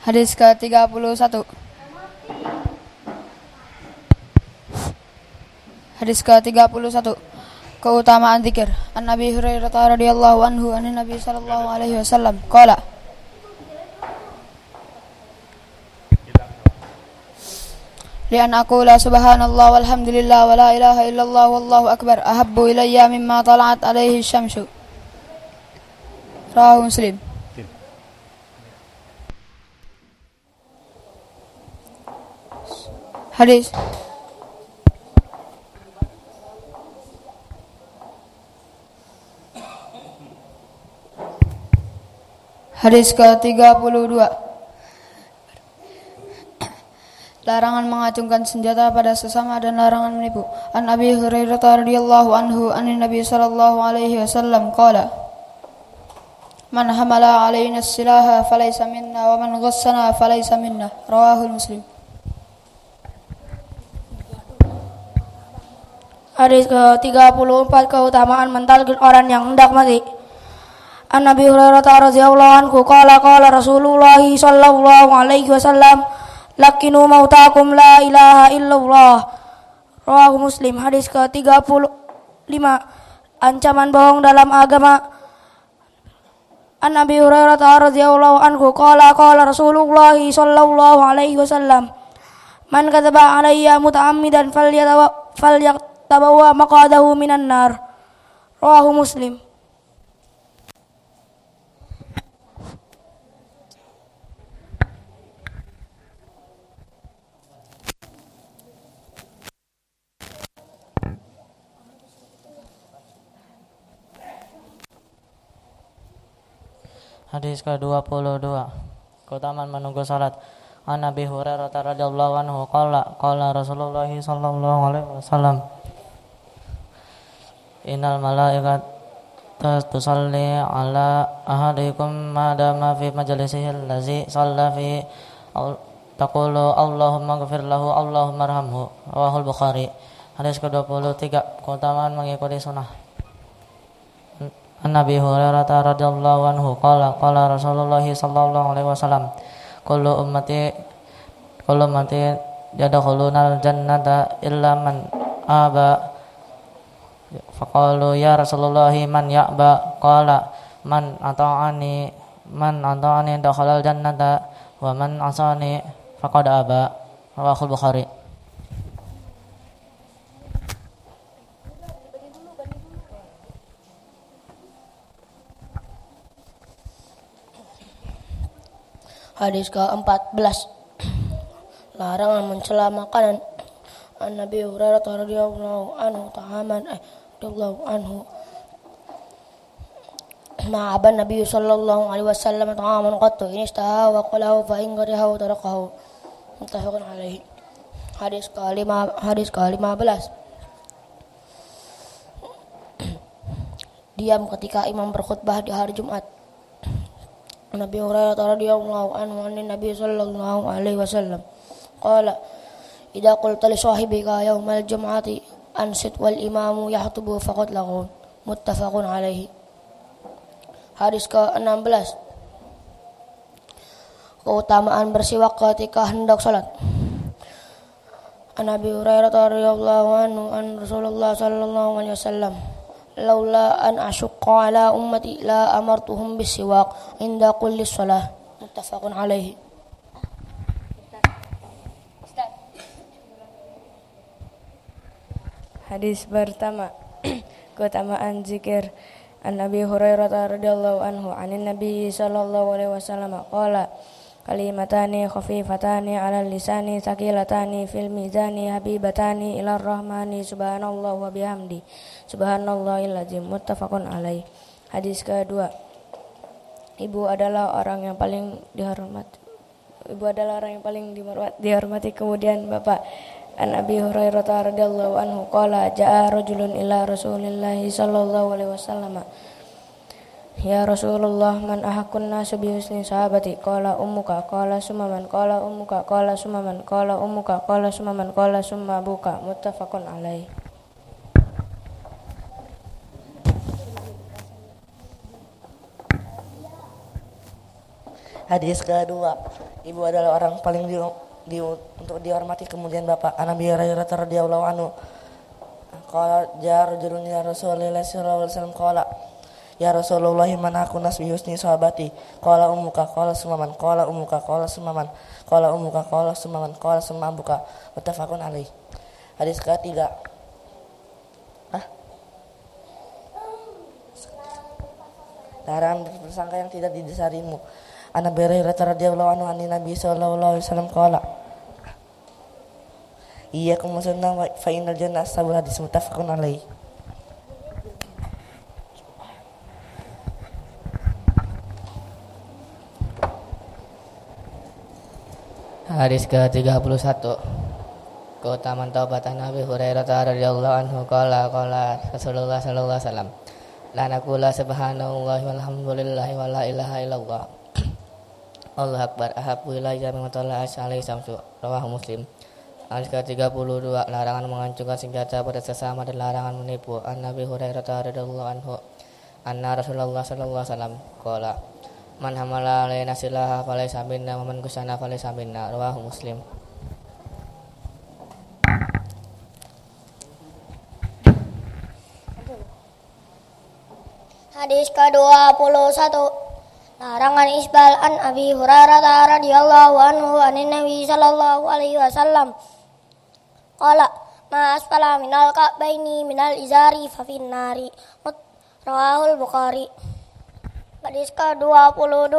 Hadis ke-31. Hadis ke-31. Keutamaan zikir. An Nabi Hurairah radhiyallahu anhu an Nabi sallallahu alaihi wasallam qala Lian aqula subhanallah walhamdulillah wa la ilaha illallah wallahu akbar ahabbu ilayya mimma tala'at alaihi syamsu. Rawahu Muslim. Hadis ke-32. Larangan mengacungkan senjata pada sesama dan larangan menipu. An Abi Hurairah radhiyallahu anhu an Nabi sallallahu alaihi wasallam qala Man hamala alaina as-silaha falaysa minna wa man ghassana falaysa minna. Rawahu Muslim. Hadis ke-34. Keutamaan mentalkin orang yang hendak mati. An Nabi Hurairah radhiyallahu anhu qala Rasulullah sallallahu alaihi wasallam Lakinu mautakum la ilaha illallah. Rawahu Muslim. Hadis ke-35. Ancaman bohong dalam agama. An Nabi Hurairah radhiyallahu anhu qala Rasulullah sallallahu alaihi wasallam Man kadzaba alayya muta'ammidan falyatabawa maq'adahu minan nar. Rawahu Muslim. Hadis ke-22. Keutamaan menunggu salat. An Nabi Hurairah radhiyallahu anhu qala Rasulullah sallallahu alaihi wasallam Innal malaikata tusalli ala ahadikum ma dama fi majlisihi allazi shalla fi taqulu Allahumma ighfir lahu Allahumma arhamhu. Rawahul Bukhari. Hadis ke-23. Keutamaan mengikuti sunnah. An Nabi Hurairah radhiyallahu anhu qala Rasulullah sallallahu alaihi wasallam kullu ummati yadkhulunal jannata illa man aba faqalu ya Rasulullah man ya'ba qala man ata'ani dakhalal jannata wa man asani faqad aba. Rawahul Bukhari. Hadis ke-14. Larangan mencela makanan. An Nabi Hurairah radhiyallahu anhu ma'aban Nabi sallallahu alaihi wasallam ta'aman qattu in istaha wa qalahu fa in karihahu tarakahu. Muttafaqun alaihi. Hadis ke-15. Diam ketika imam berkhutbah di hari Jumat. Nabi Hurairah radhiyallahu anhu an Nabi sallallahu alaihi wasallam qala idza qulta li sahibika yaumal jum'ati ansit wal imamu yahtubu faqad lahu. Muttafaqun alaihi. Hadis ke-16. Keutamaan bersiwak ketika hendak salat. An Nabi Hurairah radhiyallahu anhu an Rasulullah sallallahu alaihi wasallam laula an asyqa ala ummati la amartuhum bisiwak inda kulli shalah. Muttafaqun alaihi. Hadis pertama. Keutamaan zikir. An Nabi Hurairah radhiyallahu anhu anin Nabi sallallahu alaihi wasallam qala kalimatani khafifatani 'alal lisani tsaqilatani fil mizani habibatani ilar rahmani subhanallah wa bihamdi subhanallahil azim. Muttafaqun alaih. Hadis kedua. Ibu adalah orang yang paling dihormati kemudian bapak. An Abi Hurairah radhiyallahu anhu qala jaa rajulun ila Rasulillah sallallahu alaihi wasallam Ya Rasulullah man ahaqqun nas bi husni sahabati qala ummuka qala summan qala ummuka qala summan qala ummuka qala summan qala summa abuka. Muttafaqun alaih. Hadis kedua, ibu adalah orang paling untuk dihormati kemudian bapak. An Abi Hurairah radhiyallahu anhu qala ja rajulun ya Rasulullah sallallahu alaihi wasallam qala ya Rasulullah man aku nasbi husni sahabati qala ummuka qala sumaman qala ummuka qala sumaman qala ummuka qala sumaman qala sumambuka muttafaqun alaih. Hadis ketiga. Larangan bersangka yang tidak didasarimu. An Abi Hurairah radhiyallahu anhu an Nabi sallallahu alaihi wasallam qala iyyakum wasunna fa innal jannah ashabul hadis muttafaqun alaih. Hadis ke-31. Keutamaan taubat Nabi Hurairah radhiyallahu anhu qala Rasulullah sallallahu alaihi wasallam la naqula subhanallahi walhamdulillahi wa la ilaha illallah Allahu akbar ahabbu ilayya mimma tala'at alaihi samsu rawahu Muslim. Hadis ke-32. Larangan menghancurkan senjata pada sesama dan larangan menipu. An Nabi Hurairah radhiyallahu anhu anna Rasulullah sallallahu alaihi wasallam qala man hamala alaina silaha falaysa minna wa man kusana falaysa minna rawahu Muslim. Hadis ke-21. Larangan isbal. An Abi Hurairah radhiyallahu anhu anin Nabi sallallahu alaihi wasallam qala ma asfala minal ka'baini minal izari fa finnari rawahul Bukhari. Hadis ke-22.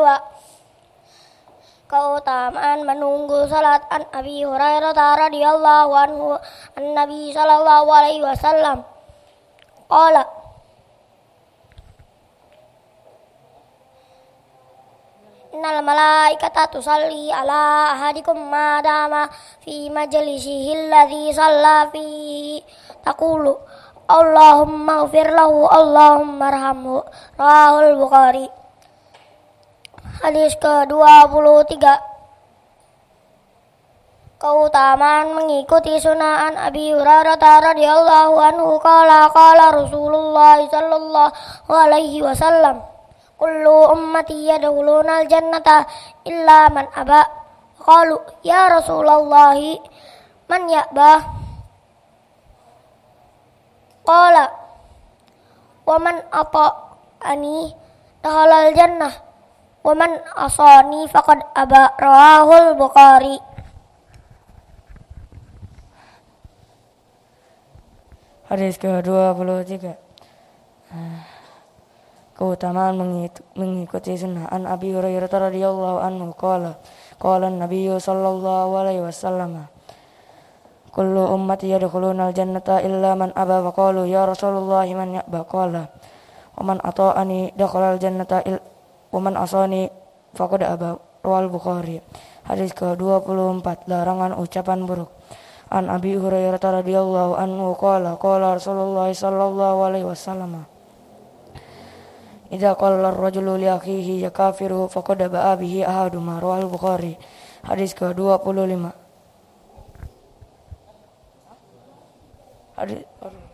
Keutamaan menunggu salat. An Abi Hurairah radhiyallahu anhu an Nabi sallallahu alaihi wasallam qala innal malaikata tusalli ala ahadikum ma dama fi majlisihi alladhi shalla fihi taqulu Allahumma ighfir lahu Allahumma arhamhu rawahul Bukhari. Hadis ke-23. Keutamaan mengikuti sunnah. An Abi Hurairah radhiyallahu anhu qala Rasulullah sallallahu alaihi wasallam kullu ummati yadkhuluna al-jannata illa man aba. Qalu ya Rasulullah man ya'ba? Qala wa man ata'ani dakhala al-jannah wa man asani faqad aba. Rawahul Bukhari. Hadis ke-23. Keutamaan mengikuti sunnah. An Abi Hurairah radhiyallahu anhu qala Nabi sallallahu alaihi wasallam kullu ummati yadkhuluna al-jannata illa man aba. Wa qalu ya Rasulullah man ya'ba? Qala wa man ata'ani dakhala al-jannata wa man asani faqad aba. Rawal Bukhari. Hadis ke-24. Larangan ucapan buruk. An Abi Hurairah radhiyallahu anhu qala Rasulullah sallallahu alaihi wasallam idza qala ar-rajulu li akhihi ya kafiru faqad ba'a bihi ahaduma. Rawal Bukhari. Hadis ke-25. Hadis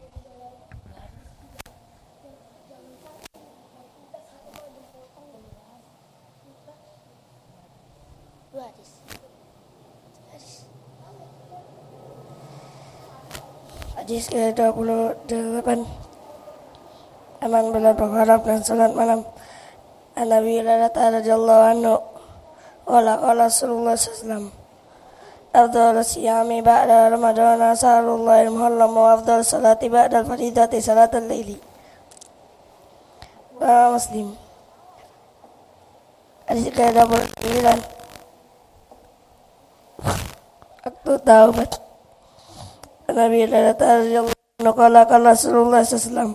ke-28. Aman benar berharap dan salat malam. An Nabi radhiyallahu anhu qala Rasulullah sallallahu alaihi wasallam afdal siyami ba'da Ramadan sahrullah al-muharram wa afdal salati ba'da al-fardati salatul laili. Muslim. Hadis ke-29. Waktu taubat. Nabi radhiyallahu anhu qala Rasulullah sallallahu alaihi wasallam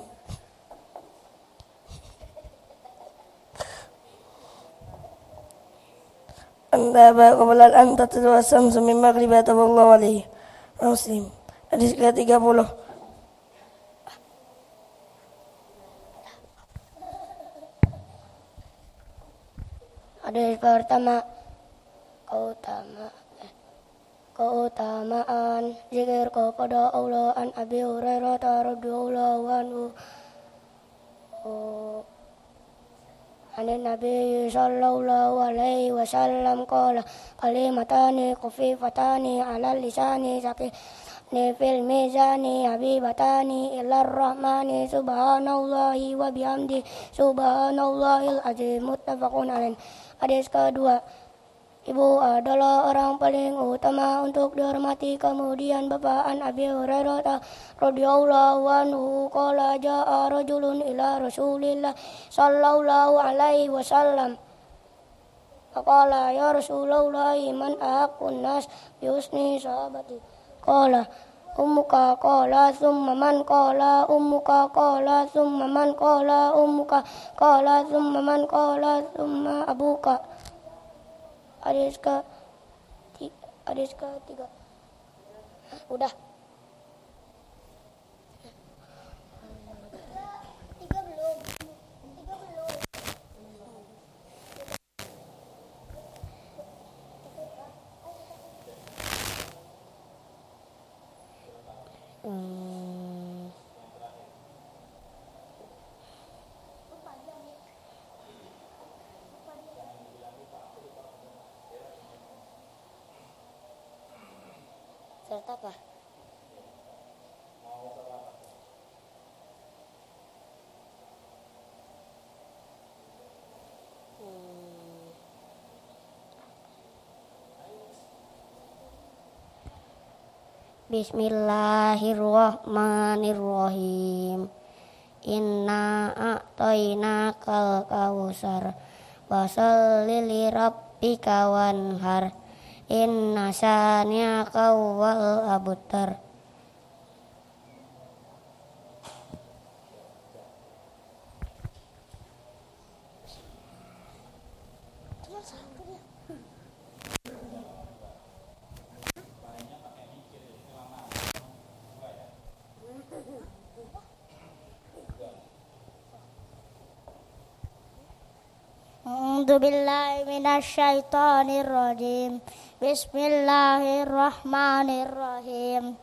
anda qabla an tatlu as-samsu min maghribati wallahu alaihi. Muslim. Hadis ke-30. Hadis pertama keutamaan zikir kepada Allah. An Abi Hurairah radhiyallahu anhu عن النبي صلى الله عليه وسلم قال كلمتان خفيفتان على اللسان ثقيلتان في الميزان حبيبتان إلى الرحمن سبحان الله وبحمده سبحان الله العظيم متفق عليه. Hadis kedua, ibu adalah orang paling utama untuk dihormati. Kemudian bapak an Abi Hurairah radhiyallahu anhu qala jaa rajulun ila Rasulillah sallallahu alaihi wasallam faqala ya Rasulullah man ahaqqun nas bi husni sahabati qala ummuka qala thumma man qala ummuka qala thumma man qala ummuka qala thumma man qala thumma abuka. Hadis ketiga. Udah. Tiga belum. Serta apa? Bismillahirrahmanirrahim. Inna a'tainakal kautsar fasholli lirabbika wanhar. Inna syani'aka wal abtar. A'udzu billahi minasyaitonir rajim. Bismillahirrahmanirrahim.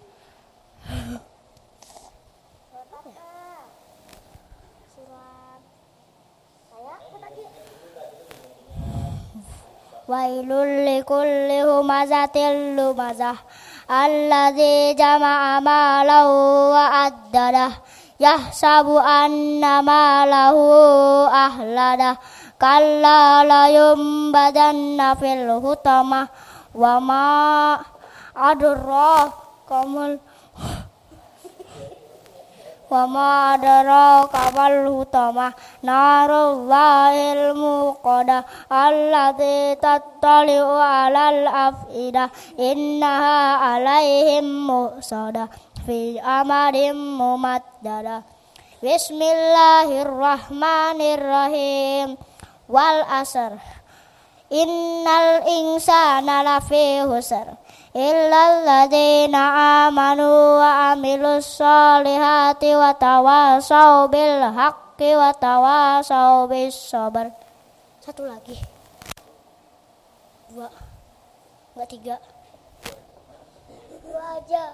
Wailul likulli humazatil lumazah alladzi jama'a malahu wa addadah yahsabu anna malahu ahladah kalla la yumbadanna fil hutamah wa ma adrakamul wa ma adrakamal hutamah narullahil muqadah allati tattali'u alal afidah innaha alaihim musadah fi amadin mumaddadah. Bismillahirrahmanirrahim. Wal asr innal insana lafi husr illal ladzina amanu wa amilus solihati wa tawasau bil haqqi wa tawasau bis sabr. Satu lagi. Dua. Enggak tiga. Dua aja.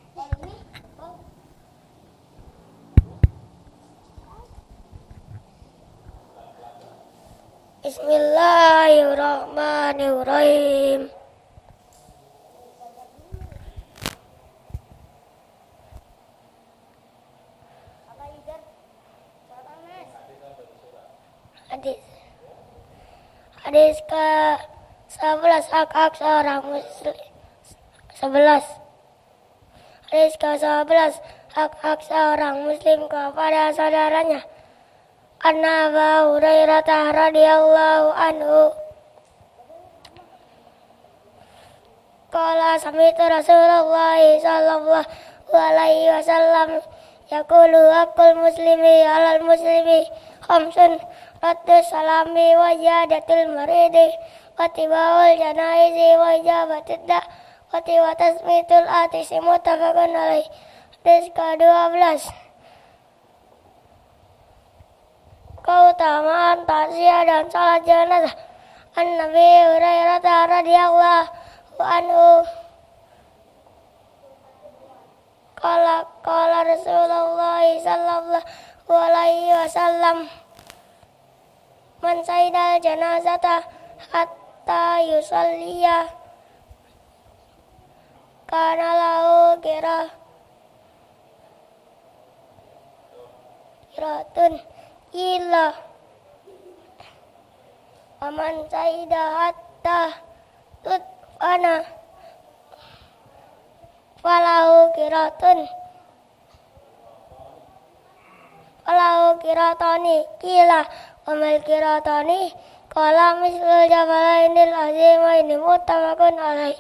Bismillahirrahmanirrahim. Hadis ke-11 hak seorang muslim. 11. Hadis ke-11 hak seorang muslim kepada saudaranya. Anna Abu Hurairah radhiyallahu anhu qala sami'tu Rasulullah sallallahu alaihi wasallam yaqulu haqqul muslimi 'alal muslimi khamsun raddu salami wa iyadatul maridi wa tibaul janaizi wa ijabatid da wa tasmitul atisi muttafaqun alaihi. Hadis ke-12 keutamaan takziah dan salat jenazah. An-Nabi Hurairah radhiyallahu anhu qala Rasulullah sallallahu alaihi wasallam man saidal janazata hatta yusalliya kana lahu kiratun illa aman saida hatta tutfana falahu kiratani kila amal kiratani kala mislul jabalainil azimaini muttafaqun alaih.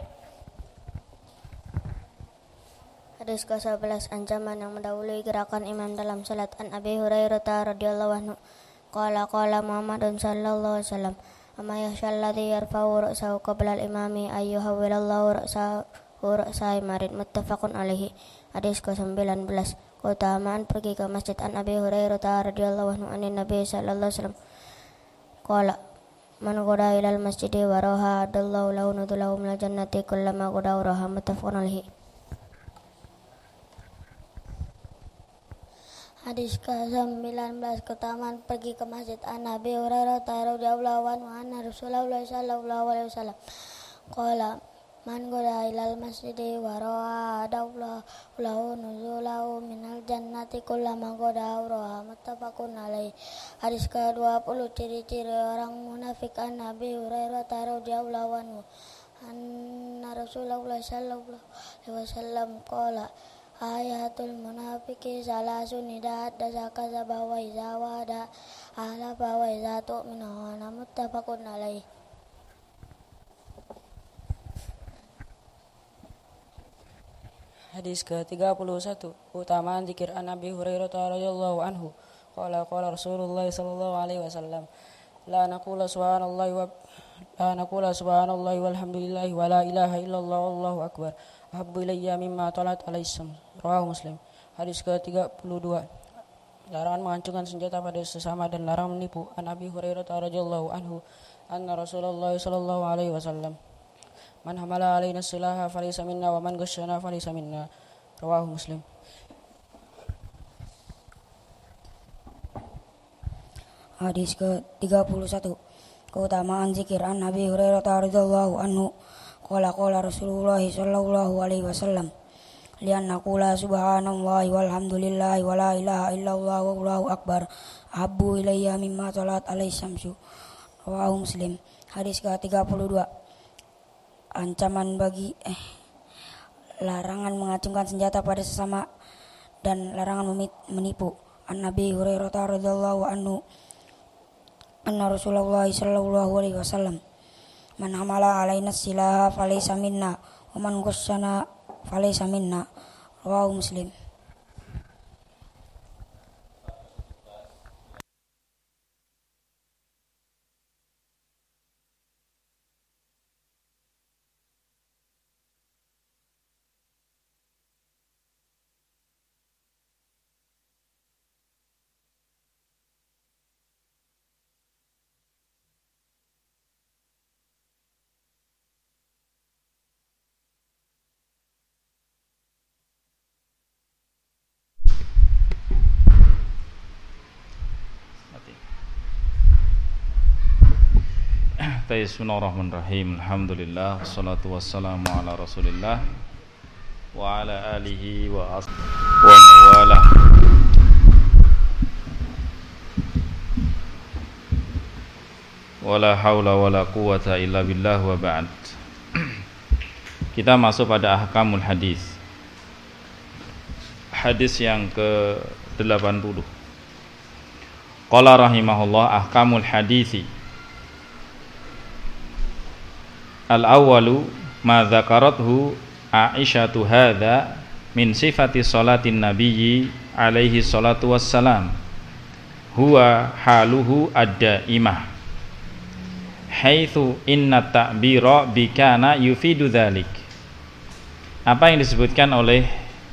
Hadis ke-11, ancaman yang mendahului gerakan imam dalam salat. An Abi Hurairah radhiyallahu anhu qala Muhammadun sallallahu alaihi wasallam amma yakhshal ladzi yarfa'u ra'sahu qabla al-imami ayyuhawwilallahu ra'sahu marid muttafaqun alaihi. Hadis ke-19, keutamaan pergi ke masjid. An Abi Hurairah radhiyallahu anhu anin Nabi sallallahu alaihi wasallam qala man qada ilal masjidi wa raha adallahu lahu nudulahu minal jannati kullama qada raha muttafaqun alaihi. Hadis ke-19, keutamaan pergi ke masjid. An Abi Hurairah radhiyallahu anhu anna Rasulullah sallallahu alaihi wasallam qala man qada ilal masjidi wa ra'a lahu nuzulahu minal jannati kullama qada ra'a muttafaqun alaihi. Hadis ke-20, ciri-ciri orang munafik. An Abi Hurairah radhiyallahu anhu anna Rasulullah sallallahu alaihi wasallam qala ayatul munafiki salasun idza dasaka zabawa iza wada ala bawa iza tu'minu wa muttafaqun alaih. Hadis ke-31, keutamaan zikir. An Abi Hurairah radhiyallahu anhu qala Rasulullah sallallahu alaihi wasallam la naqula subhanallahi walhamdulillahi wa la ilaha illallah wallahu akbar habbu ilayya mimma talat alaihim. Rawahu Muslim. Hadis ke-32, larangan mengacungkan senjata pada sesama dan larangan menipu. An Abi Hurairah radhiyallahu anhu anna Rasulullah sallallahu alaihi wasallam man hamala alaina silaha falaysa minna wa man ghasyana falaysa minna. Rawahu Muslim. Hadis ke-31, keutamaan zikir. An Abi Hurairah radhiyallahu anhu qala Rasulullah sallallahu alaihi wasallam lianna qula subhanallahi walhamdulillahi wa la ilaha illallah wallahu akbar habbu ilayya mimma talat alaihi syamsu. Rawahu Muslim. Hadis ke-32, ancaman bagi larangan mengacungkan senjata pada sesama dan larangan menipu. An Nabi Hurairah radhiyallahu anhu anna Rasulullah sallallahu alaihi wasallam man hamala alaina silaha falaysa minna wa man ghasyana falaysa minna. Rawahu Muslim. Bismillahirrahmanirrahim. Alhamdulillah, wassalatu wassalamu ala Rasulillah wa ala alihi wa mawalah. Wala haula wala quwata illa billah wa ba'd. Kita masuk pada ahkamul hadis. Hadis yang ke-80. Qala rahimahullah ahkamul hadisi. Al-awwalu ma dzakarathu Aisyatu hadza min sifati salatin nabiyyi alaihi salatu wassalam huwa haluhu ad-daimah haitsu inna ta'bira bikana yufidu dzalik. Apa yang disebutkan oleh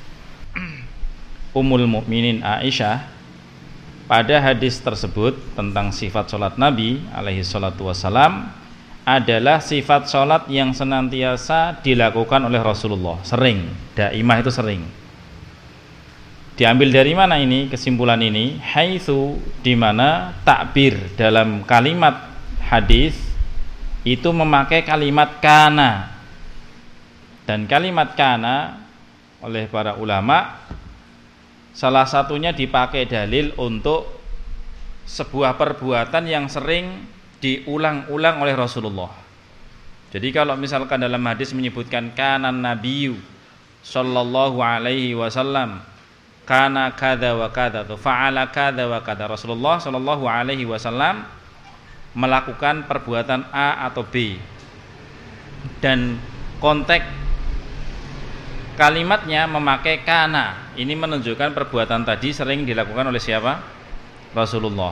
Ummul Mukminin Aisyah pada hadis tersebut tentang sifat salat Nabi alaihi salatu wassalam adalah sifat sholat yang senantiasa dilakukan oleh Rasulullah, sering, daimah itu sering. Diambil dari mana ini kesimpulan ini? Haitsu, di mana takbir dalam kalimat hadis itu memakai kalimat kana. Dan kalimat kana oleh para ulama salah satunya dipakai dalil untuk sebuah perbuatan yang sering diulang-ulang oleh Rasulullah. Jadi kalau misalkan dalam hadis menyebutkan kanan nabiyyu sallallahu alaihi wasallam kana kada wa kada atau fa'ala kada wa kada, Rasulullah sallallahu alaihi wasallam melakukan perbuatan A atau B, dan konteks kalimatnya memakai kana, ini menunjukkan perbuatan tadi sering dilakukan oleh siapa? Rasulullah.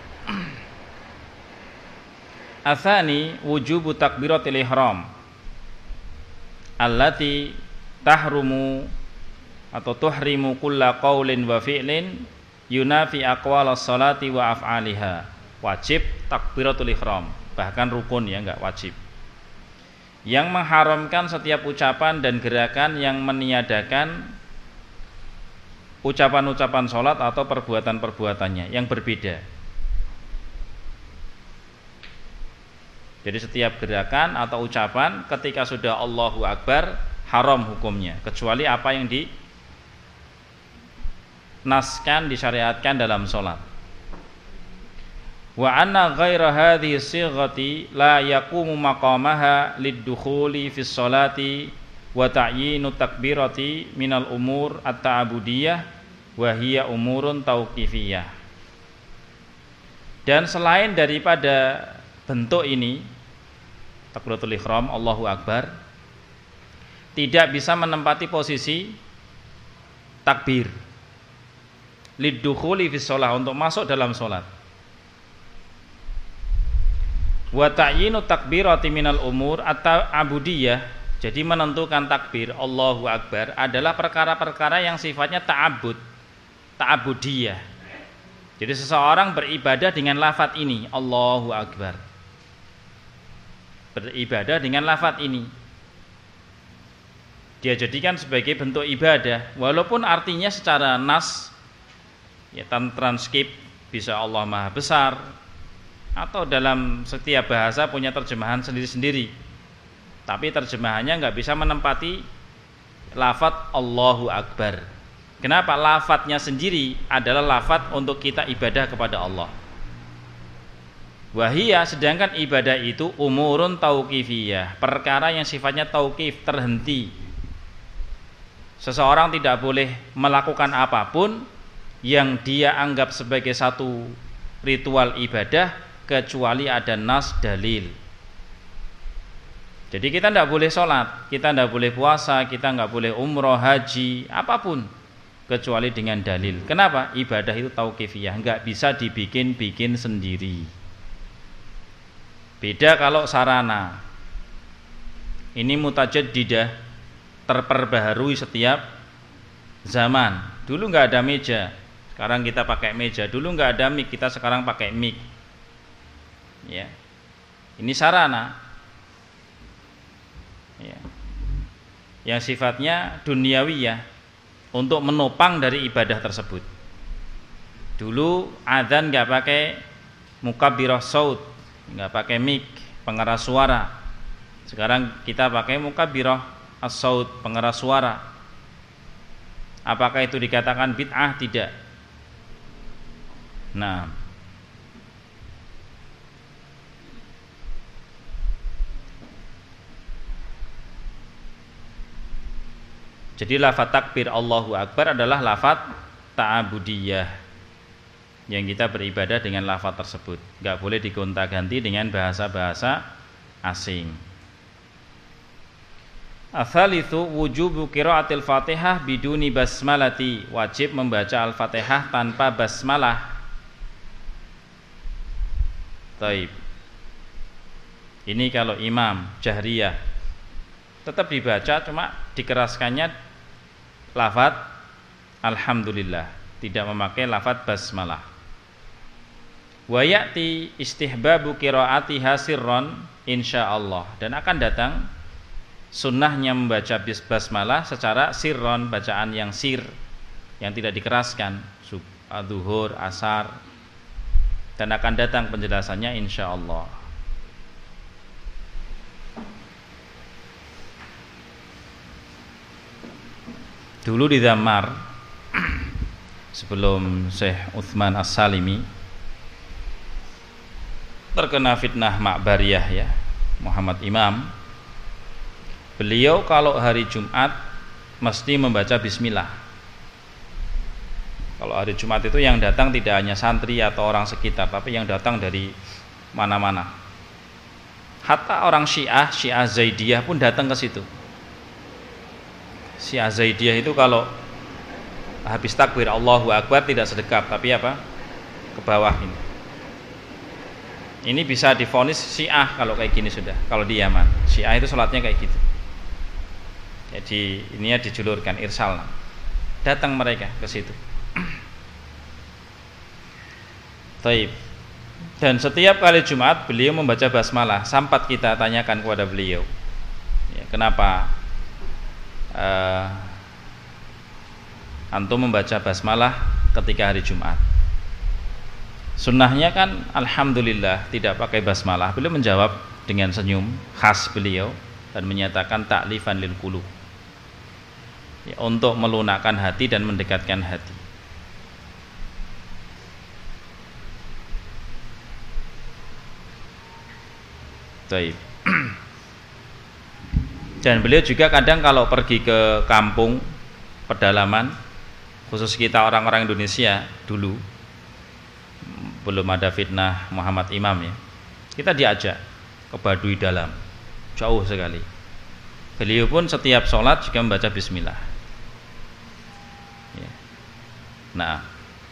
Atsani wujubu takbiratil ihram allati tahrumu atau tuhrimu kulla qaulin wa fi'lin yunafi aqwalas salati wa af'aliha. Wajib takbiratul ihram, bahkan rukun ya, enggak wajib. Yang mengharamkan setiap ucapan dan gerakan yang meniadakan ucapan-ucapan salat atau perbuatan-perbuatannya yang berbeda. Jadi setiap gerakan atau ucapan ketika sudah Allahu Akbar haram hukumnya, kecuali apa yang dinaskan, disyariatkan dalam sholat. Wa anna ghaira hadhihi sighati la yaqumu maqamaha lid-dukhuli fi sholati wa ta'yinu takbirati minal umur at-ta'budiyah wa hiya umurun tauqifiyah. Dan selain daripada bentuk ini, takbiratul ihram Allahu Akbar tidak bisa menempati posisi takbir liddukhuli fi shalah, untuk masuk dalam salat. Wa ta'yinu takbirati minal umur at-ta'budiyah, jadi menentukan takbir Allahu Akbar adalah perkara-perkara yang sifatnya ta'abudiyah. Jadi seseorang beribadah dengan lafaz ini, Allahu Akbar, beribadah dengan lafaz ini, dia jadikan sebagai bentuk ibadah, walaupun artinya secara nas ya, transkrip bisa Allah Maha Besar, atau dalam setiap bahasa punya terjemahan sendiri-sendiri, tapi terjemahannya nggak bisa menempati lafaz Allahu Akbar. Kenapa? Lafaznya sendiri adalah lafaz untuk kita ibadah kepada Allah. Wahia, sedangkan ibadah itu umurun tauqifiyah, perkara yang sifatnya tauqif, terhenti. Seseorang tidak boleh melakukan apapun yang dia anggap sebagai satu ritual ibadah kecuali ada nas dalil. Jadi kita tidak boleh sholat, kita tidak boleh puasa, kita nggak boleh umroh, haji, apapun kecuali dengan dalil. Kenapa? Ibadah itu tauqifiyah, nggak bisa dibikin-bikin sendiri. Beda kalau sarana, ini mutajaddidah, terperbaharui setiap zaman. Dulu nggak ada meja, sekarang kita pakai meja. Dulu nggak ada mic, kita sekarang pakai mic. Ya, ini sarana, ya, yang sifatnya duniawiyah untuk menopang dari ibadah tersebut. Dulu adzan nggak pakai mukabbirah saut, nggak pakai mic, pengeras suara. Sekarang kita pakai mukabbirah as-saut, pengeras suara. Apakah itu dikatakan bid'ah? Tidak. Nah, jadi lafaz takbir Allahu Akbar adalah lafaz ta'abudiyah, yang kita beribadah dengan lafaz tersebut, nggak boleh digonta-ganti dengan bahasa-bahasa asing. Ats-tsalitsu wujubu qiraatil Fatihah biduni basmalati, wajib membaca Al-Fatihah tanpa basmalah. Taib. Ini kalau imam jahriyah tetap dibaca, cuma dikeraskannya lafaz alhamdulillah, tidak memakai lafaz basmalah. Wa ya'ti istihbabu qiraatiha sirran insyaallah, dan akan datang sunnahnya membaca basmalah secara sirron, bacaan yang sir, yang tidak dikeraskan, zuhur, asar, dan akan datang penjelasannya insyaallah. Dulu di Dhammar sebelum Syekh Utsman As-Salimi terkena fitnah Ma'bariyah ya, Muhammad Imam, beliau kalau hari Jumat mesti membaca bismillah. Kalau hari Jumat itu yang datang tidak hanya santri atau orang sekitar, tapi yang datang dari mana-mana. Hatta orang Syiah Zaidiyah pun datang ke situ. Syiah Zaidiyah itu kalau habis takbir Allahu Akbar tidak sedekap, tapi apa? Ke bawah ini. Ini bisa divonis Syiah kalau kayak gini sudah. Kalau di Yaman, Syiah itu sholatnya kayak gitu. Jadi ini ya dijulurkan irsal. Datang mereka ke situ. Taib. Dan setiap kali Jumat beliau membaca basmalah. Sampat kita tanyakan kepada beliau, ya, kenapa antum membaca basmalah ketika hari Jumat? Sunnahnya kan alhamdulillah tidak pakai basmalah. Beliau menjawab dengan senyum khas beliau dan menyatakan ta'lifan lil qulub, ya, untuk melunakkan hati dan mendekatkan hati. Taib. Dan beliau juga kadang kalau pergi ke kampung pedalaman, khusus kita orang-orang Indonesia dulu belum ada fitnah Muhammad Imam ya, kita diajak ke Baduy Dalam, jauh sekali. Beliau pun setiap sholat juga membaca bismillah ya. Nah,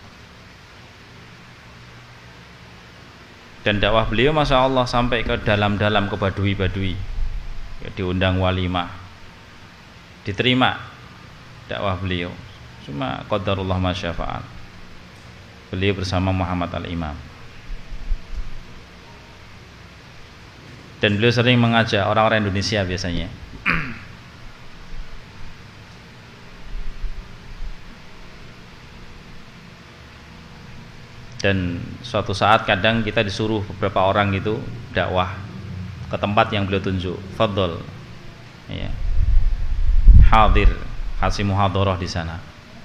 dan dakwah beliau masya Allah sampai ke dalam-dalam, ke Baduy ya, diundang walimah, diterima dakwah beliau. Cuma qadarullah ma syafa'al, beliau bersama Muhammad Al-Imam. Dan beliau sering mengajak orang-orang Indonesia biasanya. Dan suatu saat kadang kita disuruh beberapa orang itu dakwah ke tempat yang beliau tunjuk, fadhol ya, hadir, kasih muhadharah di sana.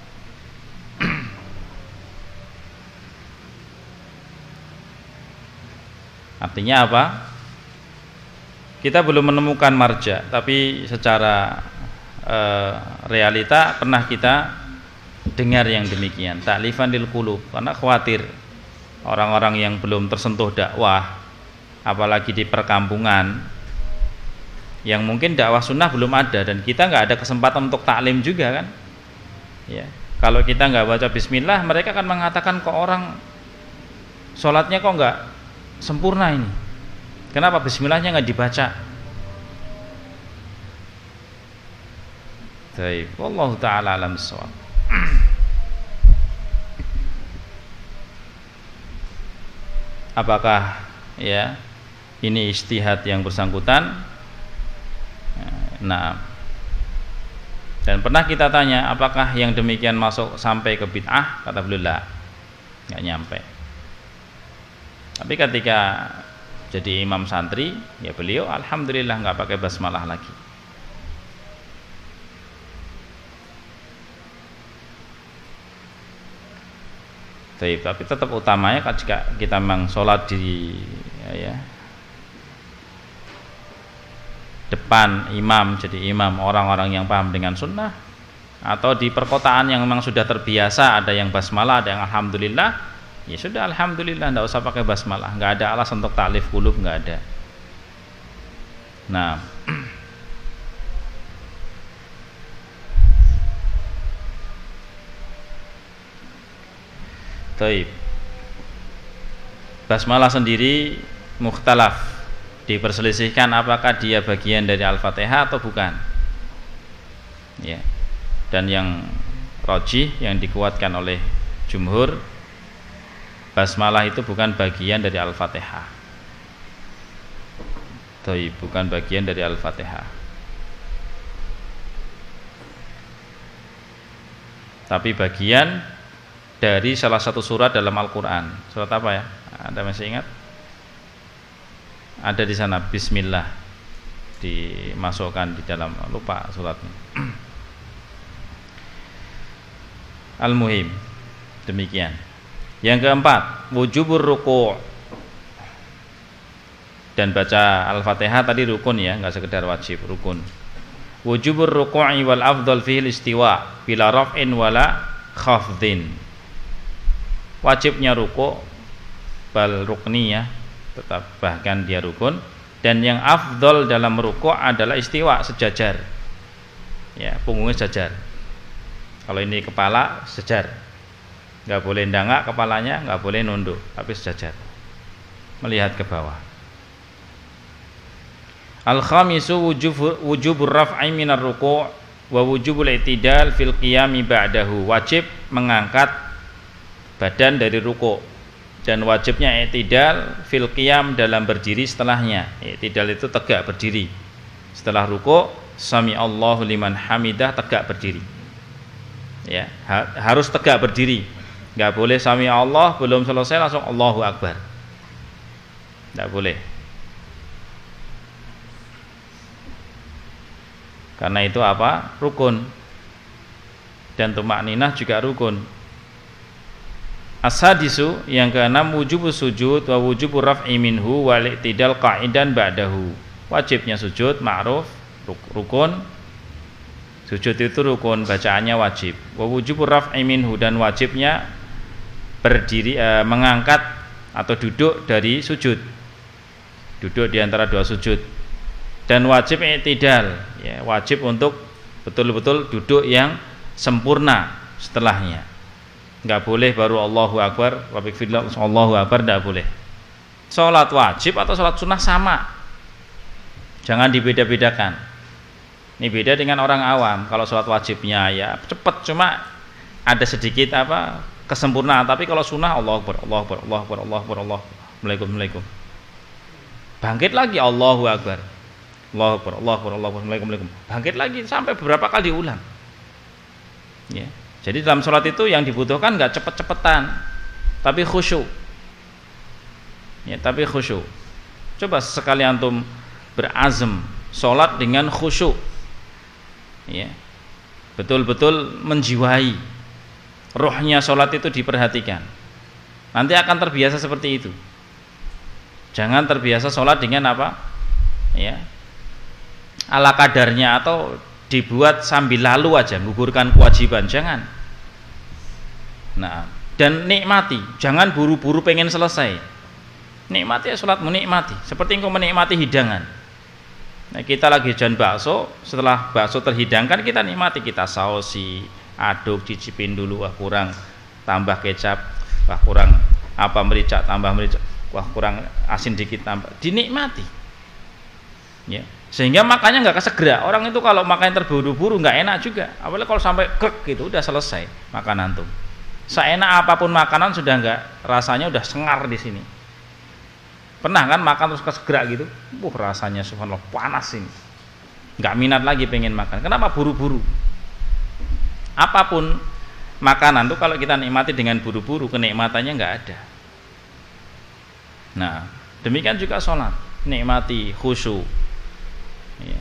Artinya apa? Kita belum menemukan marja, tapi secara realita pernah kita dengar yang demikian, ta'lifan lil qulub, karena khawatir orang-orang yang belum tersentuh dakwah, apalagi di perkampungan yang mungkin dakwah sunnah belum ada, dan kita nggak ada kesempatan untuk taklim juga kan ya. Kalau kita nggak baca bismillah, mereka akan mengatakan kok orang sholatnya kok nggak sempurna ini, kenapa bismillahnya nggak dibaca? Baik, wallahu ta'ala alam bissawab. Apakah ya ini ijtihad yang bersangkutan? Nah, dan pernah kita tanya apakah yang demikian masuk sampai ke bid'ah? Kata beliau la, nggak nyampe. Tapi ketika jadi imam santri ya beliau alhamdulillah nggak pakai basmalah lagi. Tapi tetap utamanya jika kita memang sholat di ya, depan imam, jadi imam orang-orang yang paham dengan sunnah, atau di perkotaan yang memang sudah terbiasa ada yang basmalah, ada yang alhamdulillah, ya sudah alhamdulillah, tidak usah pakai basmalah, nggak ada alasan untuk ta'lif qulub, nggak ada. Nah, taib. Basmalah sendiri mukhtalaf, diperselisihkan apakah dia bagian dari Al-Fatihah atau bukan. Ya. Dan yang rajih, yang dikuatkan oleh jumhur, basmalah itu bukan bagian dari Al-Fatihah. Taib, bukan bagian dari Al-Fatihah. tapi bagian dari salah satu surat dalam Al-Quran. Surat apa ya? Anda masih ingat? Ada di sana Bismillah dimasukkan di dalam, lupa suratnya. Al-Muhim, demikian. Yang keempat, wujubur ruku'. Dan baca Al-Fatihah tadi rukun ya, enggak sekedar wajib, rukun. Wujubur ruku'i wal afdal fihi istiwa bila raf'in wala khafdin. Wajibnya ruku' bal rukni ya, tetap bahkan dia rukun, dan yang afdal dalam ruku' adalah istiwa, sejajar. Ya, punggungnya sejajar. Kalau ini kepala sejajar. Enggak boleh ndangak kepalanya, enggak boleh nunduk, tapi sejajar. Melihat ke bawah. Al-khamisu wujubur raf'i minar ruku' wa wujubul i'tidal fil qiyami ba'dahu. Wajib mengangkat badan dari ruku' dan wajibnya i'tidal fil qiyam dalam berdiri setelahnya. I'tidal itu tegak berdiri. Setelah ruku' sami Allahu liman hamidah, tegak berdiri. Ya, harus tegak berdiri. Enggak boleh sami Allah belum selesai langsung Allahu Akbar. Enggak boleh. Karena itu apa? Rukun. Dan tumakninah juga rukun. As-sadisu, yang keenam, wujubus sujud wa wujubur raf'i minhu wal i'tidal qa'idan ba'dahu. Wajibnya sujud, ma'ruf, rukun. Sujud itu rukun, bacaannya wajib. Wa wujubur raf'i minhu, dan wajibnya berdiri, mengangkat atau duduk dari sujud. Duduk di antara dua sujud. Dan wajib i'tidal, ya, wajib untuk betul-betul duduk yang sempurna setelahnya. Enggak boleh baru Allahu Akbar, Allahu Akbar, enggak boleh. Salat wajib atau salat sunnah sama. Jangan dibeda-bedakan. Ini beda dengan orang awam. Kalau salat wajibnya ya cepat, cuma ada sedikit apa kesempurnaan, tapi kalau sunnah Allahu Akbar, Allahu Akbar, Allahu Akbar, Allahu Akbar, Allahu bangkit lagi Allahu Akbar. Allahu Akbar, Allahu Akbar, Allahu Akbar, bangkit lagi sampai beberapa kali diulang. Ya. Jadi dalam sholat itu yang dibutuhkan enggak cepet-cepetan, tapi khusyuk. Ya, tapi khusyuk. Coba sekali antum berazam sholat dengan khusyuk. Ya. Betul-betul menjiwai. Ruhnya sholat itu diperhatikan. Nanti akan terbiasa seperti itu. Jangan terbiasa sholat dengan apa? Ya, ala kadarnya atau dibuat sambil lalu aja, gugurkan kewajiban, jangan. Nah, dan nikmati, jangan buru-buru pengen selesai. Nikmati ya sholatmu, nikmati seperti engkau menikmati hidangan. Nah, kita lagi jajan bakso, setelah bakso terhidangkan kita nikmati, kita sausi, aduk, cicipin dulu, wah kurang, tambah kecap, wah kurang apa merica, tambah merica, wah kurang asin dikit, tambah, dinikmati. Ya, sehingga makannya nggak kesegera. Orang itu kalau makan terburu-buru nggak enak juga. Apalagi kalau sampai krek gitu, udah selesai makanan tuh. Seenak apapun makanan sudah nggak, rasanya udah sengar di sini. Pernah kan makan terus kesegera gitu? Rasanya subhanallah panas ini. Nggak minat lagi pengen makan. Kenapa? Buru-buru. Apapun makanan tuh kalau kita nikmati dengan buru-buru, kenikmatannya nggak ada. Nah, demikian juga sholat, nikmati khusyuk. Ya.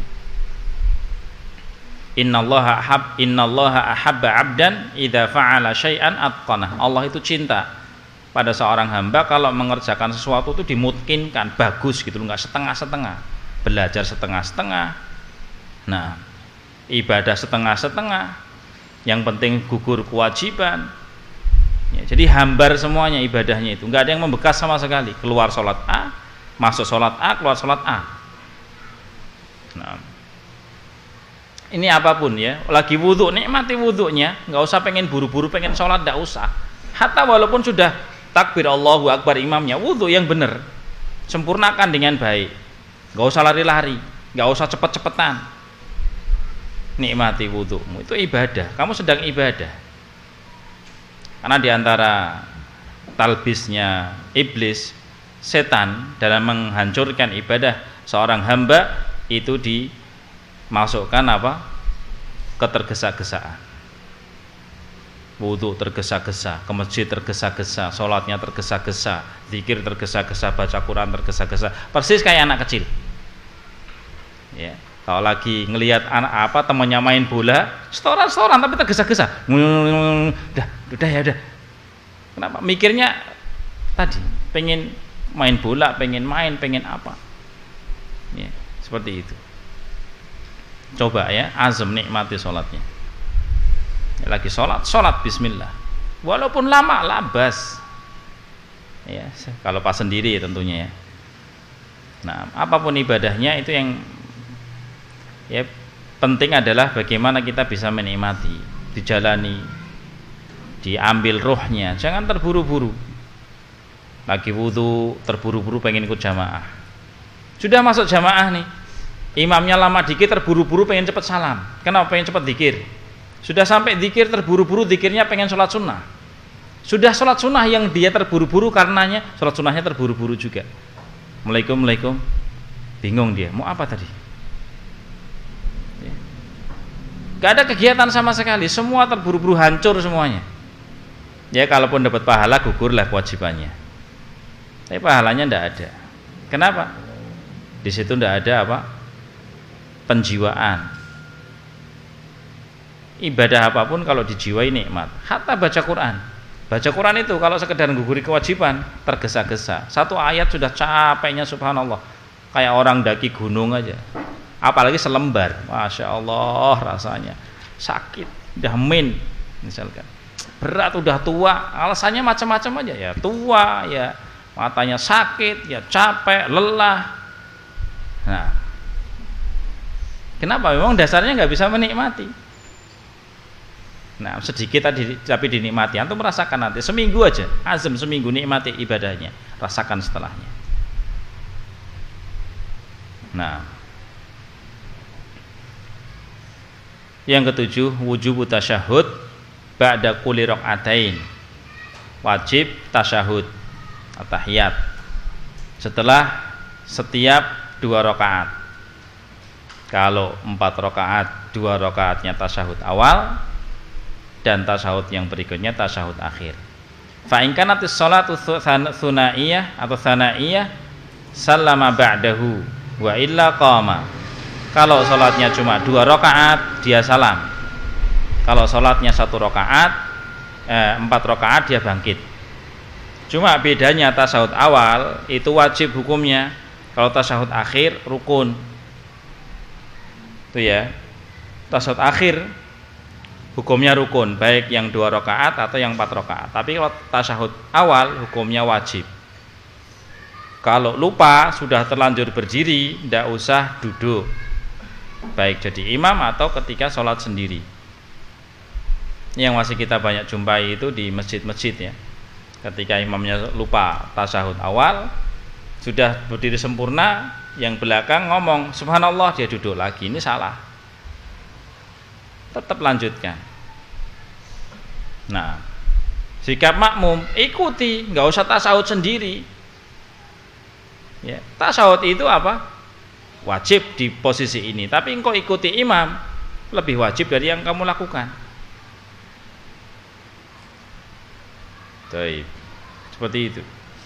Innallaha ahabba 'abdan idza fa'ala syai'an atqanah. Allah itu cinta pada seorang hamba kalau mengerjakan sesuatu itu dimungkinkan, bagus gitu loh, enggak setengah-setengah. Belajar setengah-setengah. Nah, ibadah setengah-setengah. Yang penting gugur kewajiban. Ya, jadi hambar semuanya ibadahnya itu, enggak ada yang membekas sama sekali. Keluar salat A, masuk salat A, keluar salat A. Nah, ini apapun ya, lagi wudhu, nikmati wudhunya, nggak usah pengen buru-buru pengen sholat, nggak usah. Hatta walaupun sudah takbir Allahu Akbar imamnya, wudhu yang benar, sempurnakan dengan baik, nggak usah lari-lari, nggak usah cepet-cepetan. Nikmati wudhumu, itu ibadah, kamu sedang ibadah. Karena diantara talbisnya iblis, setan dalam menghancurkan ibadah seorang hamba itu dimasukkan apa? Ketergesa-gesaan. Wudhu tergesa-gesa, ke masjid tergesa-gesa, sholatnya tergesa-gesa, zikir tergesa-gesa, baca Quran tergesa-gesa, persis kayak anak kecil. Ya, kalau lagi ngelihat anak temannya main bola, setoran tapi tergesa-gesa. Udah ya. Kenapa? Mikirnya tadi pengen main bola, pengen apa? Ya, seperti itu. Coba ya, azam nikmati sholatnya. Lagi sholat bismillah, walaupun lama labas ya, kalau pas sendiri tentunya ya. Nah, apapun ibadahnya itu yang ya penting adalah bagaimana kita bisa menikmati, dijalani, diambil ruhnya, jangan terburu-buru. Lagi wudu terburu-buru pengen ikut jamaah, sudah masuk jamaah nih, imamnya lama dikit, terburu-buru pengen cepet salam. Kenapa pengen cepet zikir? Sudah sampai zikir terburu-buru, zikirnya pengen sholat sunnah. Sudah sholat sunnah yang dia terburu-buru, karenanya sholat sunnahnya terburu-buru juga. Assalamualaikum, bingung dia mau apa tadi. Gak ada kegiatan sama sekali, semua terburu-buru, hancur semuanya. Ya kalaupun dapat pahala, gugurlah kewajibannya. Tapi pahalanya tidak ada. Kenapa? Di situ tidak ada apa? Penjiwaan. Ibadah apapun kalau dijiwai nikmat. Hatta baca Quran. Baca Quran itu kalau sekedar guguri kewajiban, tergesa-gesa. Satu ayat sudah capeknya subhanallah. Kayak orang daki gunung aja. Apalagi selembar. Masya Allah rasanya. Sakit, udah min misalkan. Berat, udah tua. Alasannya macam-macam aja ya. Tua, ya matanya sakit, ya capek, lelah. Nah, kenapa? Memang dasarnya nggak bisa menikmati. Nah, sedikit tadi tapi dinikmati. Antum merasakan nanti seminggu aja, azam seminggu nikmati ibadahnya, rasakan setelahnya. Nah, yang ketujuh, wujub tasyahud ba'da kulli raka'atain. Wajib tasyahud at-tahiyat setelah setiap 2 rakaat. Kalau 4 rakaat, 2 rakaatnya tasyahud awal dan tasyahud yang berikutnya tasyahud akhir. Fa in kanatis sholatu tsunaiyah atau tsanaiyah sallama ba'dahu wa illa qama. Kalau salatnya cuma 2 rakaat dia salam. Kalau salatnya 1 rakaat 4 rakaat dia bangkit. Cuma bedanya tasyahud awal itu wajib hukumnya. Kalau tasyahud akhir rukun. Itu ya. Tasyahud akhir hukumnya rukun, baik yang 2 rakaat atau yang 4 rakaat. Tapi kalau tasyahud awal hukumnya wajib. Kalau lupa sudah terlanjur berdiri, tidak usah duduk, baik jadi imam atau ketika sholat sendiri. Yang masih kita banyak jumpai itu di masjid-masjid ya. Ketika imamnya lupa tasyahud awal, sudah berdiri sempurna, yang belakang ngomong subhanallah, dia duduk lagi. Ini salah. Tetap lanjutkan. Nah, sikap makmum ikuti, nggak usah tasyahud sendiri. Ya, tasyahud itu apa? Wajib di posisi ini. Tapi engkau ikuti imam lebih wajib dari yang kamu lakukan. Baik, seperti itu.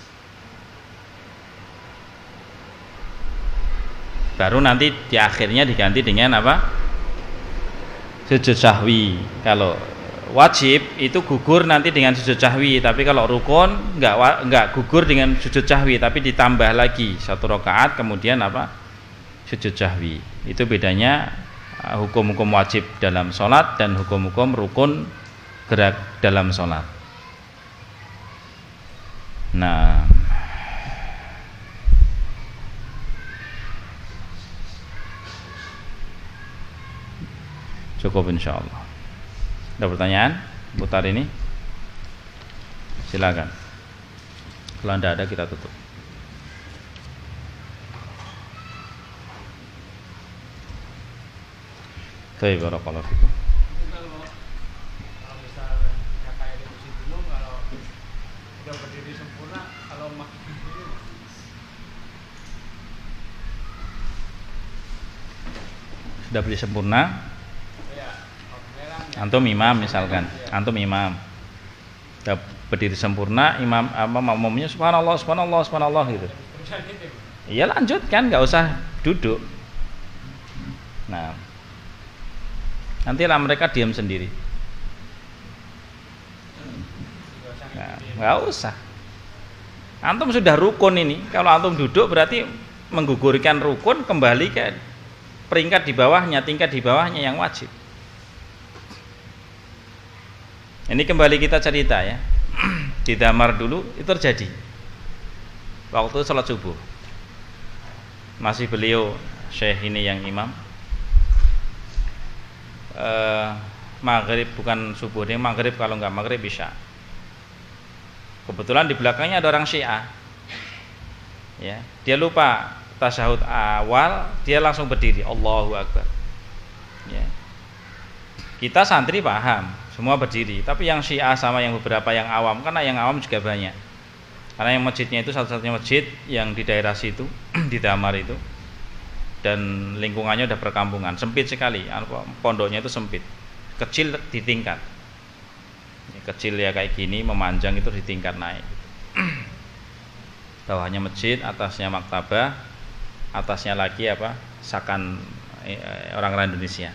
Baru nanti di akhirnya diganti dengan apa? Sujud sahwi. Kalau wajib itu gugur nanti dengan sujud sahwi, tapi kalau rukun enggak gugur dengan sujud sahwi, tapi ditambah lagi 1 rakaat kemudian apa? Sujud sahwi. Itu bedanya hukum-hukum wajib dalam sholat dan hukum-hukum rukun gerak dalam sholat. Nah, cukup insyaallah. Ada pertanyaan putar ini? Silakan. Kalau tidak ada kita tutup. Baik, barakallahu fikum. Kalau misalnya kayak di posisi dulu, kalau udah berdiri sempurna, kalau makin berdiri sudah berdiri sempurna. Ya, Antum imam misalkan, antum imam. Udah berdiri sempurna, imam makmumnya subhanallah subhanallah subhanallah gitu. Iya lanjutkan, nggak usah duduk. Nah, nantilah mereka diam sendiri. Nah, nggak usah. Antum sudah rukun ini. Kalau antum duduk berarti menggugurkan rukun, kembali ke peringkat di bawahnya, tingkat di bawahnya yang wajib. Ini kembali kita cerita ya. Di Damar dulu itu terjadi. Waktu sholat subuh. Masih beliau Syekh ini yang imam. Maghrib bukan subuh, ini maghrib, kalau nggak maghrib isya. Kebetulan di belakangnya ada orang Syiah. Ya, dia lupa tasyahud awal, dia langsung berdiri, Allahu Akbar. Ya. Kita santri paham, semua berdiri. Tapi yang Syiah sama yang beberapa yang awam, karena yang awam juga banyak. Karena yang masjidnya itu satu-satunya masjid yang di daerah situ, di Damar itu, dan lingkungannya udah perkampungan, sempit sekali. Pondoknya itu sempit, kecil di tingkat. Kecil ya kayak gini, memanjang itu di tingkat naik. Bawahnya masjid, atasnya maktabah, atasnya lagi apa? Sakan orang-orang Indonesia.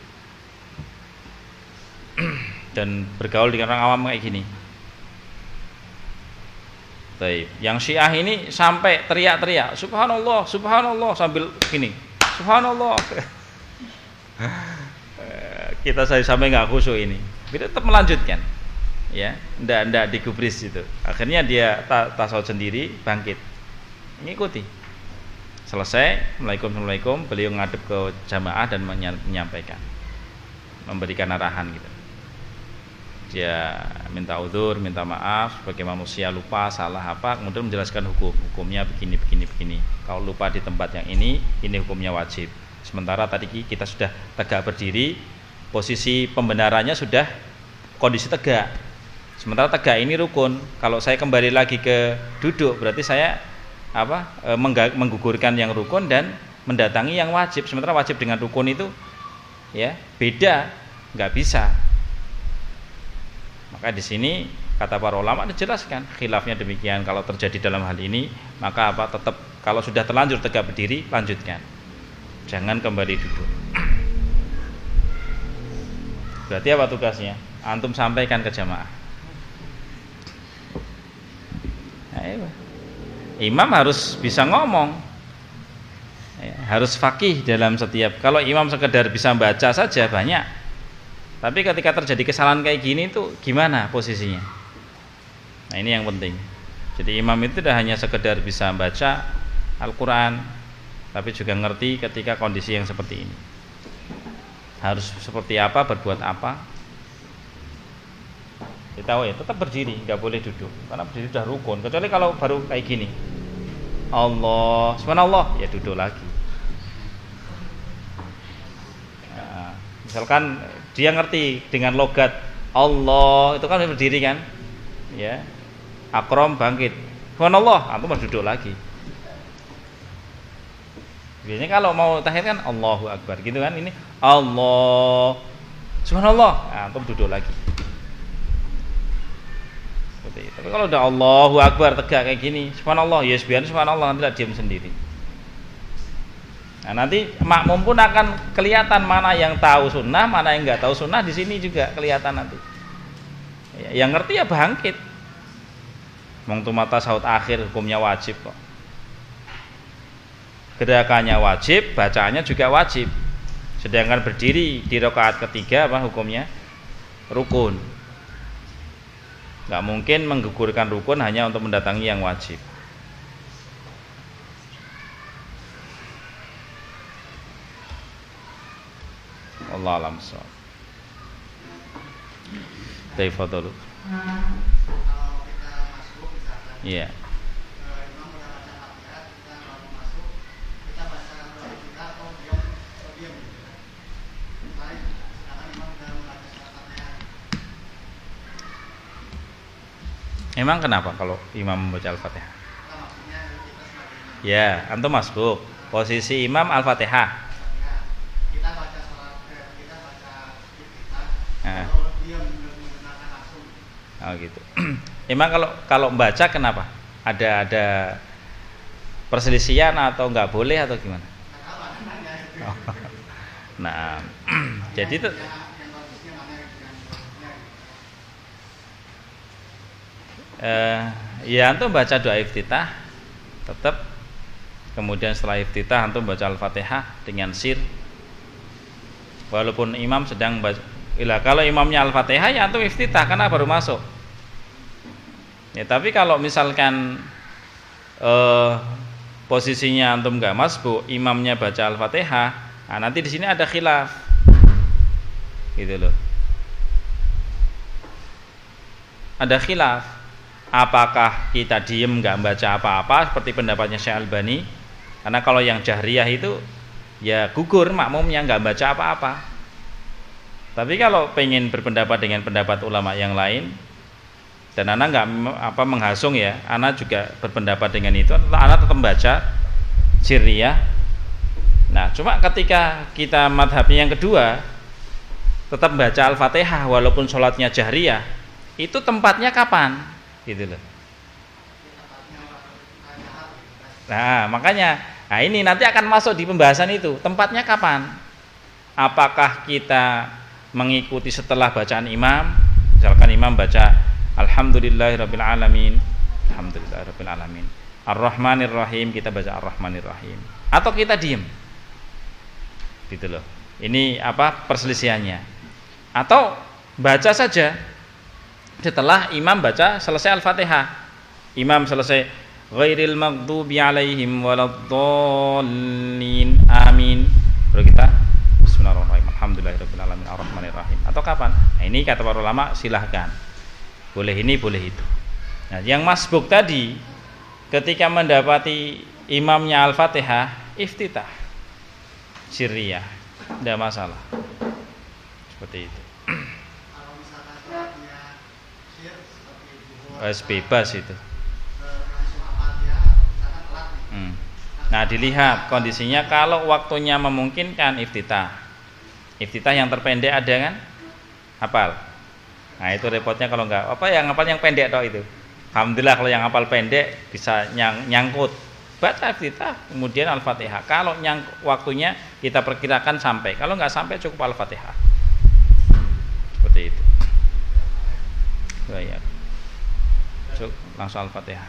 Dan bergaul dengan orang awam kayak gini. Baik, yang Syiah ini sampai teriak-teriak, subhanallah, subhanallah, sambil gini, subhanallah. Kita sampai nggak khusyuk ini. Kita tetap melanjutkan. Ya, ndak digubris itu. Akhirnya dia tasawuf sendiri, bangkit, ngikuti. Selesai, assalamualaikum, beliau ngadep ke jamaah dan menyampaikan, memberikan arahan gitu. Dia minta udzur, minta maaf sebagai manusia lupa, salah apa, kemudian menjelaskan hukumnya begini. Kalau lupa di tempat yang ini hukumnya wajib. Sementara tadi kita sudah tegak berdiri, posisi pembenarannya sudah kondisi tegak. Sementara tegak ini rukun. Kalau saya kembali lagi ke duduk, berarti saya menggugurkan yang rukun dan mendatangi yang wajib. Sementara wajib dengan rukun itu ya beda, nggak bisa. Maka di sini kata para ulama dijelaskan khilafnya demikian. Kalau terjadi dalam hal ini, maka tetap kalau sudah terlanjur tegak berdiri, lanjutkan. Jangan kembali duduk. Berarti apa tugasnya? Antum sampaikan ke jamaah. Imam harus bisa ngomong, harus faqih dalam setiap. Kalau imam sekedar bisa baca saja banyak, tapi ketika terjadi kesalahan kayak gini tuh gimana posisinya? Nah ini yang penting. Jadi imam itu tidak hanya sekedar bisa baca Al-Quran, tapi juga ngerti ketika kondisi yang seperti ini. Harus seperti apa, berbuat apa. Kita tahu ya, tetap berdiri, nggak boleh duduk, karena berdiri sudah rukun. Kecuali kalau baru kayak gini, Allah, subhanallah, ya duduk lagi. Nah, misalkan dia ngerti dengan logat Allah, itu kan berdiri kan, ya, akrom bangkit, subhanallah, antum harus duduk lagi. Biasanya kalau mau tahiyat kan Allahu Akbar, gitu kan, ini Allah, subhanallah, nah, antum duduk lagi. Tapi kalau udah Allahu Akbar tegak kayak gini, subhanallah, ya subhanallah, nanti diam sendiri. Nah, nanti makmum pun akan kelihatan mana yang tahu sunnah, mana yang nggak tahu sunnah. Di sini juga kelihatan nanti. Yang ngerti ya bangkit. Mengtumata saut akhir hukumnya wajib kok. Gerakannya wajib, bacaannya juga wajib. Sedangkan berdiri di rakaat ketiga hukumnya rukun. Nggak mungkin menggugurkan rukun hanya untuk mendatangi yang wajib. Allah alam shawab. Tafadhalu. Iya. Emang kenapa kalau imam membaca Al-Fatihah? Ya, antum masbuk. Posisi imam Al-Fatihah. Kita baca salat, kita baca iftitah. Oh gitu. Emang kalau membaca kenapa? Ada perselisihan atau nggak boleh atau gimana? Oh. Nah, jadi itu ya antum baca doa iftitah tetap, kemudian setelah iftitah antum baca Al-Fatihah dengan sir, walaupun imam sedang baca. Kalau imamnya Al-Fatihah ya antum iftitah karena baru masuk ya. Tapi kalau misalkan posisinya antum nggak masbuk, imamnya baca Al-Fatihah, nah nanti di sini ada khilaf gitu loh, ada khilaf. Apakah kita diem nggak baca apa-apa seperti pendapatnya Syekh Albani? Karena kalau yang jahriyah itu ya gugur makmumnya nggak baca apa-apa. Tapi kalau pengen berpendapat dengan pendapat ulama yang lain, dan anak nggak menghasung ya, anak juga berpendapat dengan itu, anak tetap baca jahriyah. Nah, cuma ketika kita madhabnya yang kedua tetap baca Al-Fatihah walaupun sholatnya jahriyah, itu tempatnya kapan? Gitu loh. Nah makanya, nah ini nanti akan masuk di pembahasan itu. Tempatnya kapan? Apakah kita mengikuti setelah bacaan imam? Misalkan imam baca Alhamdulillahirabbil alamin, Alhamdulillahirabbil alamin, Ar-Rahmanir Rahim, kita baca Ar-Rahmanir Rahim. Atau kita diem? Gitu loh. Ini apa perselisihannya? Atau baca saja setelah imam baca selesai Al-Fatihah, imam selesai ghairil maghdubi alaihim waladdallin amin, baru kita bismillahirrahmanirrahim alhamdulillahirabbil alamin arrahmanir rahim. Atau kapan? Nah, ini kata para ulama silahkan, boleh ini boleh itu. Nah yang masbuk tadi ketika mendapati imamnya Al-Fatihah iftitah sirriyah, tidak masalah seperti itu. Bebas itu. Nah dilihat kondisinya, kalau waktunya memungkinkan iftitah yang terpendek ada kan, hafal. Nah itu repotnya kalau enggak apa yang hafal yang pendek toh itu. Alhamdulillah kalau yang hafal pendek bisa nyangkut, baca iftitah kemudian Al-Fatihah. Kalau waktunya kita perkirakan sampai, kalau enggak sampai cukup Al-Fatihah. Seperti itu. Ya. Langsung Al-Fatihah.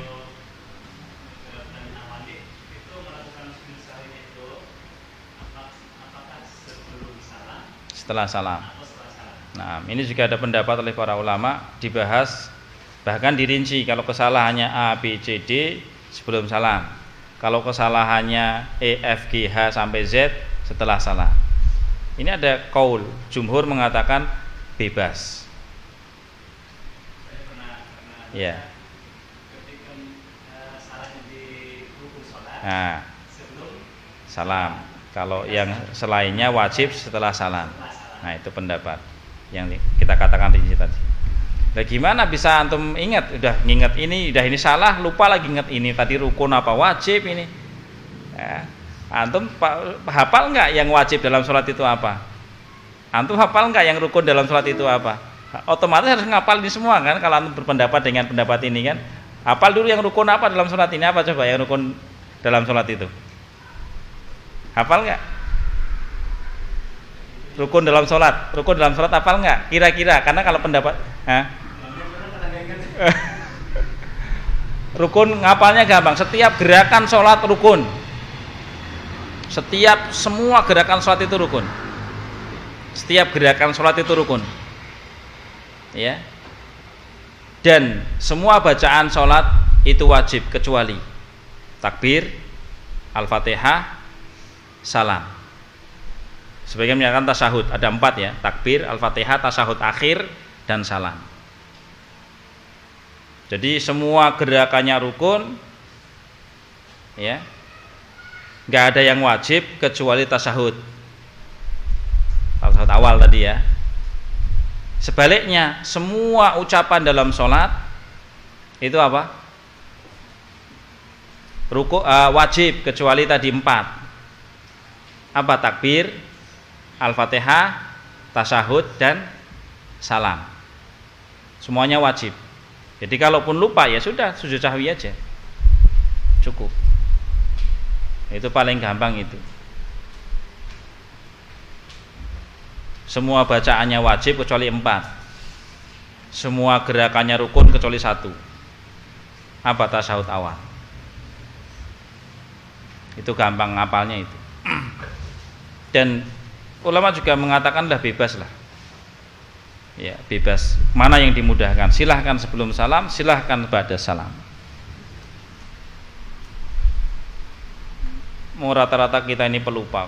Setelah salam. Nah, ini juga ada pendapat oleh para ulama, dibahas bahkan dirinci kalau kesalahannya A, B, C, D sebelum salam. Kalau kesalahannya E, F, G, H sampai Z setelah salam. Ini ada qaul, jumhur mengatakan bebas. Ya. Nah, salam. Kalau yang selainnya wajib setelah salam. Nah, itu pendapat yang kita katakan rinci tadi. Nah, gimana bisa antum ingat? Udah nginget ini, udah ini salah, lupa lagi ingat ini tadi rukun apa wajib ini. Ya. Antum hafal nggak yang wajib dalam sholat itu apa? Antum hafal nggak yang rukun dalam sholat itu apa? Otomatis harus ngapal ini semua kan, kalau antum berpendapat dengan pendapat ini kan. Hafal dulu yang rukun apa dalam sholat ini, apa coba yang rukun dalam sholat itu? Hafal nggak? Rukun dalam sholat hafal nggak? Kira-kira, karena kalau pendapat, rukun ngapalnya gampang. Setiap gerakan sholat rukun. Setiap semua gerakan sholat itu rukun. Setiap gerakan sholat itu rukun. Ya. Dan semua bacaan sholat itu wajib kecuali takbir, Al-Fatihah, salam. Sebagian menyatakan tasyahud, ada 4 ya, takbir, Al-Fatihah, tasyahud akhir, dan salam. Jadi semua gerakannya rukun, ya, nggak ada yang wajib kecuali tasyahud awal tadi ya. Sebaliknya semua ucapan dalam sholat itu apa? Wajib kecuali tadi 4. Apa? Takbir, Al-Fatihah, tasyahud, dan salam. Semuanya wajib. Jadi kalaupun lupa ya sudah sujud sahwi aja. Cukup. Itu paling gampang itu. Semua bacaannya wajib kecuali 4. Semua gerakannya rukun kecuali 1. Apa tasyahud awal? Itu gampang ngapalnya itu. Dan ulama juga mengatakan lah bebas lah. Ya, bebas. Mana yang dimudahkan? Silahkan sebelum salam, silahkan ba'da salam. Mau rata-rata kita ini pelupa.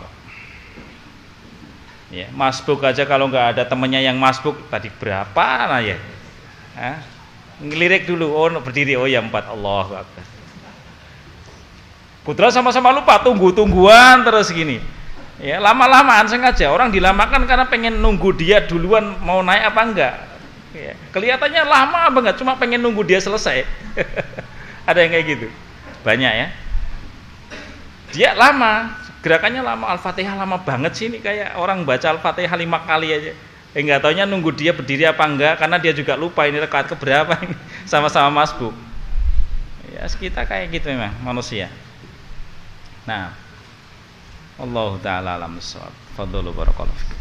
Ya, masbuk aja kalau nggak ada temennya yang masbuk tadi berapa nah ya? Ngelirik dulu, oh berdiri, oh ya 4, Allahu Akbar. Putra sama-sama lupa, tungguan terus gini. Ya, lama-lamaan sengaja orang dilamakan karena pengen nunggu dia duluan mau naik apa enggak. Ya, kelihatannya lama apa enggak, cuma pengen nunggu dia selesai. Ada yang kayak gitu. Banyak ya. Dia lama, gerakannya lama, Al-Fatihah lama banget sih ini kayak orang baca Al-Fatihah 5 kali aja. Enggak taunya nunggu dia berdiri apa enggak karena dia juga lupa ini rakaat keberapa ini. Sama-sama masbuk. Ya, kita kayak gitu memang manusia. Nah, Allah taala alam bissawab. Fadhlu barakallahu.